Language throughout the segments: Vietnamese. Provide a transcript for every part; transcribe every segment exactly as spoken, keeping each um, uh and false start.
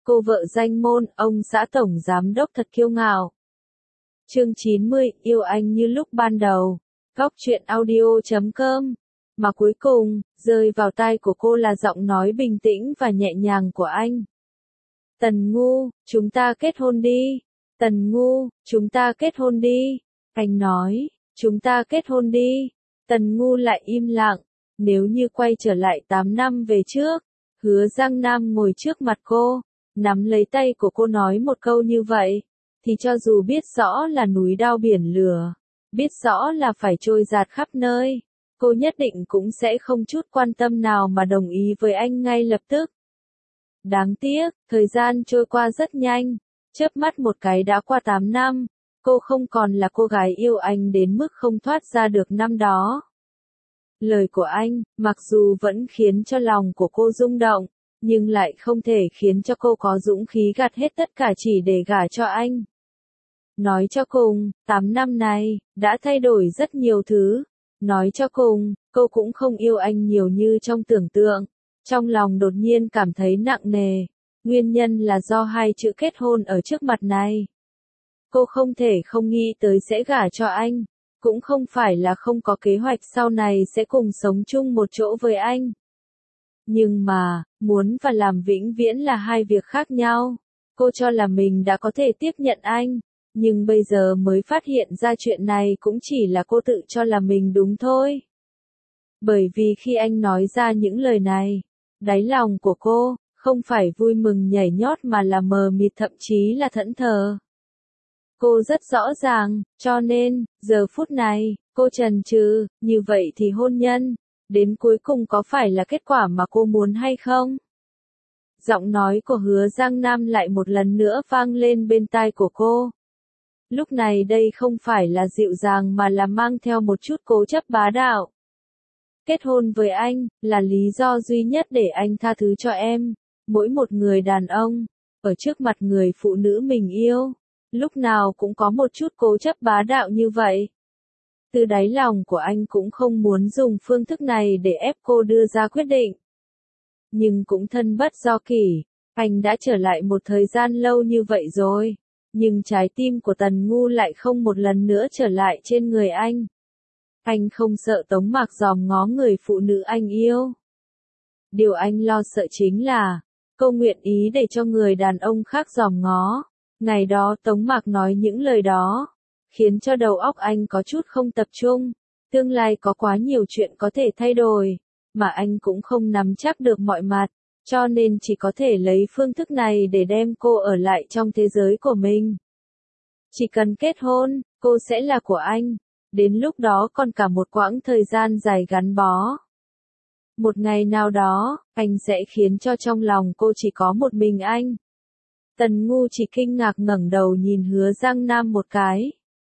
cô vợ danh môn, ông xã tổng giám đốc thật kiêu ngạo. Chương chín mươi, yêu anh như lúc ban đầu. Góc truyện audio chấm com. Mà cuối cùng, rơi vào tai của cô là giọng nói bình tĩnh và nhẹ nhàng của anh. Tần Ngu, chúng ta kết hôn đi. Tần Ngu, chúng ta kết hôn đi. Anh nói, chúng ta kết hôn đi. Tần Ngu lại im lặng. Nếu như quay trở lại tám năm về trước, Hứa Giang Nam ngồi trước mặt cô, nắm lấy tay của cô nói một câu như vậy, thì cho dù biết rõ là núi đao biển lửa, biết rõ là phải trôi dạt khắp nơi, cô nhất định cũng sẽ không chút quan tâm nào mà đồng ý với anh ngay lập tức. Đáng tiếc, thời gian trôi qua rất nhanh, chớp mắt một cái đã qua tám năm, cô không còn là cô gái yêu anh đến mức không thoát ra được năm đó. Lời của anh, mặc dù vẫn khiến cho lòng của cô rung động, nhưng lại không thể khiến cho cô có dũng khí gạt hết tất cả chỉ để gả cho anh. Nói cho cùng, tám năm này, đã thay đổi rất nhiều thứ. Nói cho cùng, cô cũng không yêu anh nhiều như trong tưởng tượng. Trong lòng đột nhiên cảm thấy nặng nề. Nguyên nhân là do hai chữ kết hôn ở trước mặt này. Cô không thể không nghĩ tới sẽ gả cho anh. Cũng không phải là không có kế hoạch sau này sẽ cùng sống chung một chỗ với anh. Nhưng mà, muốn và làm vĩnh viễn là hai việc khác nhau. Cô cho là mình đã có thể tiếp nhận anh, nhưng bây giờ mới phát hiện ra chuyện này cũng chỉ là cô tự cho là mình đúng thôi. Bởi vì khi anh nói ra những lời này, đáy lòng của cô, không phải vui mừng nhảy nhót mà là mờ mịt thậm chí là thẫn thờ. Cô rất rõ ràng, cho nên, giờ phút này, cô chần chừ, như vậy thì hôn nhân, đến cuối cùng có phải là kết quả mà cô muốn hay không? Giọng nói của Hứa Giang Nam lại một lần nữa vang lên bên tai của cô. Lúc này đây không phải là dịu dàng mà là mang theo một chút cố chấp bá đạo. Kết hôn với anh, là lý do duy nhất để anh tha thứ cho em. Mỗi một người đàn ông, ở trước mặt người phụ nữ mình yêu, lúc nào cũng có một chút cố chấp bá đạo như vậy. Từ đáy lòng của anh cũng không muốn dùng phương thức này để ép cô đưa ra quyết định. Nhưng cũng thân bất do kỷ, anh đã trở lại một thời gian lâu như vậy rồi. Nhưng trái tim của Tần Ngu lại không một lần nữa trở lại trên người anh. Anh không sợ Tống Mạc dòm ngó người phụ nữ anh yêu. Điều anh lo sợ chính là, cô nguyện ý để cho người đàn ông khác dòm ngó. Ngày đó Tống Mạc nói những lời đó, khiến cho đầu óc anh có chút không tập trung. Tương lai có quá nhiều chuyện có thể thay đổi, mà anh cũng không nắm chắc được mọi mặt, cho nên chỉ có thể lấy phương thức này để đem cô ở lại trong thế giới của mình. Chỉ cần kết hôn, cô sẽ là của anh. Đến lúc đó còn cả một quãng thời gian dài gắn bó. Một ngày nào đó, anh sẽ khiến cho trong lòng cô chỉ có một mình anh. Tần Ngu chỉ kinh ngạc ngẩng đầu nhìn Hứa Giang Nam một cái.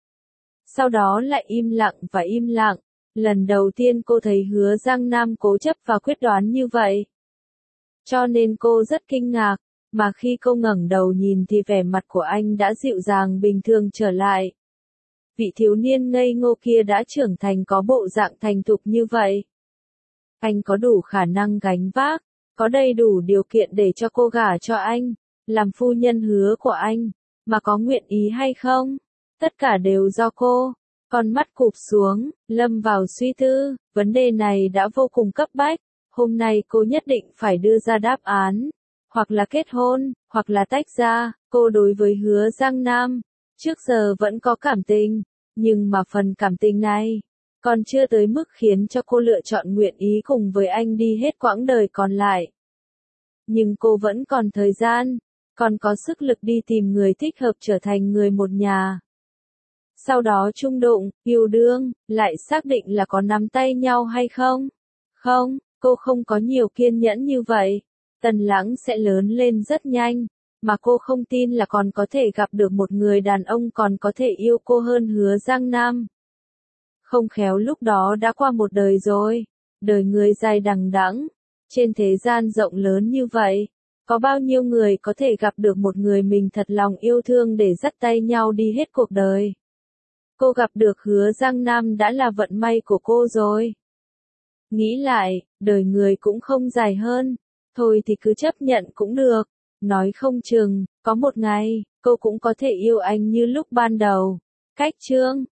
Sau đó lại im lặng và im lặng. Lần đầu tiên cô thấy Hứa Giang Nam cố chấp và quyết đoán như vậy. Cho nên cô rất kinh ngạc, mà khi cô ngẩng đầu nhìn thì vẻ mặt của anh đã dịu dàng bình thường trở lại. Vị thiếu niên ngây ngô kia đã trưởng thành có bộ dạng thành thục như vậy. Anh có đủ khả năng gánh vác, có đầy đủ điều kiện để cho cô gả cho anh, làm phu nhân hứa của anh, mà có nguyện ý hay không? Tất cả đều do cô. Con mắt cụp xuống, lâm vào suy tư, vấn đề này đã vô cùng cấp bách, hôm nay cô nhất định phải đưa ra đáp án, hoặc là kết hôn, hoặc là tách ra. Cô đối với Hứa Giang Nam, trước giờ vẫn có cảm tình, nhưng mà phần cảm tình này, còn chưa tới mức khiến cho cô lựa chọn nguyện ý cùng với anh đi hết quãng đời còn lại. Nhưng cô vẫn còn thời gian, còn có sức lực đi tìm người thích hợp trở thành người một nhà. Sau đó chung đụng, yêu đương, lại xác định là có nắm tay nhau hay không? Không, cô không có nhiều kiên nhẫn như vậy. Tần Lãng sẽ lớn lên rất nhanh, mà cô không tin là còn có thể gặp được một người đàn ông còn có thể yêu cô hơn Hứa Giang Nam. Không khéo lúc đó đã qua một đời rồi, đời người dài đằng đẵng, trên thế gian rộng lớn như vậy, có bao nhiêu người có thể gặp được một người mình thật lòng yêu thương để dắt tay nhau đi hết cuộc đời. Cô gặp được Hứa Giang Nam đã là vận may của cô rồi. Nghĩ lại, đời người cũng không dài hơn, thôi thì cứ chấp nhận cũng được. Nói không chừng, có một ngày, cô cũng có thể yêu anh như lúc ban đầu. Cách chương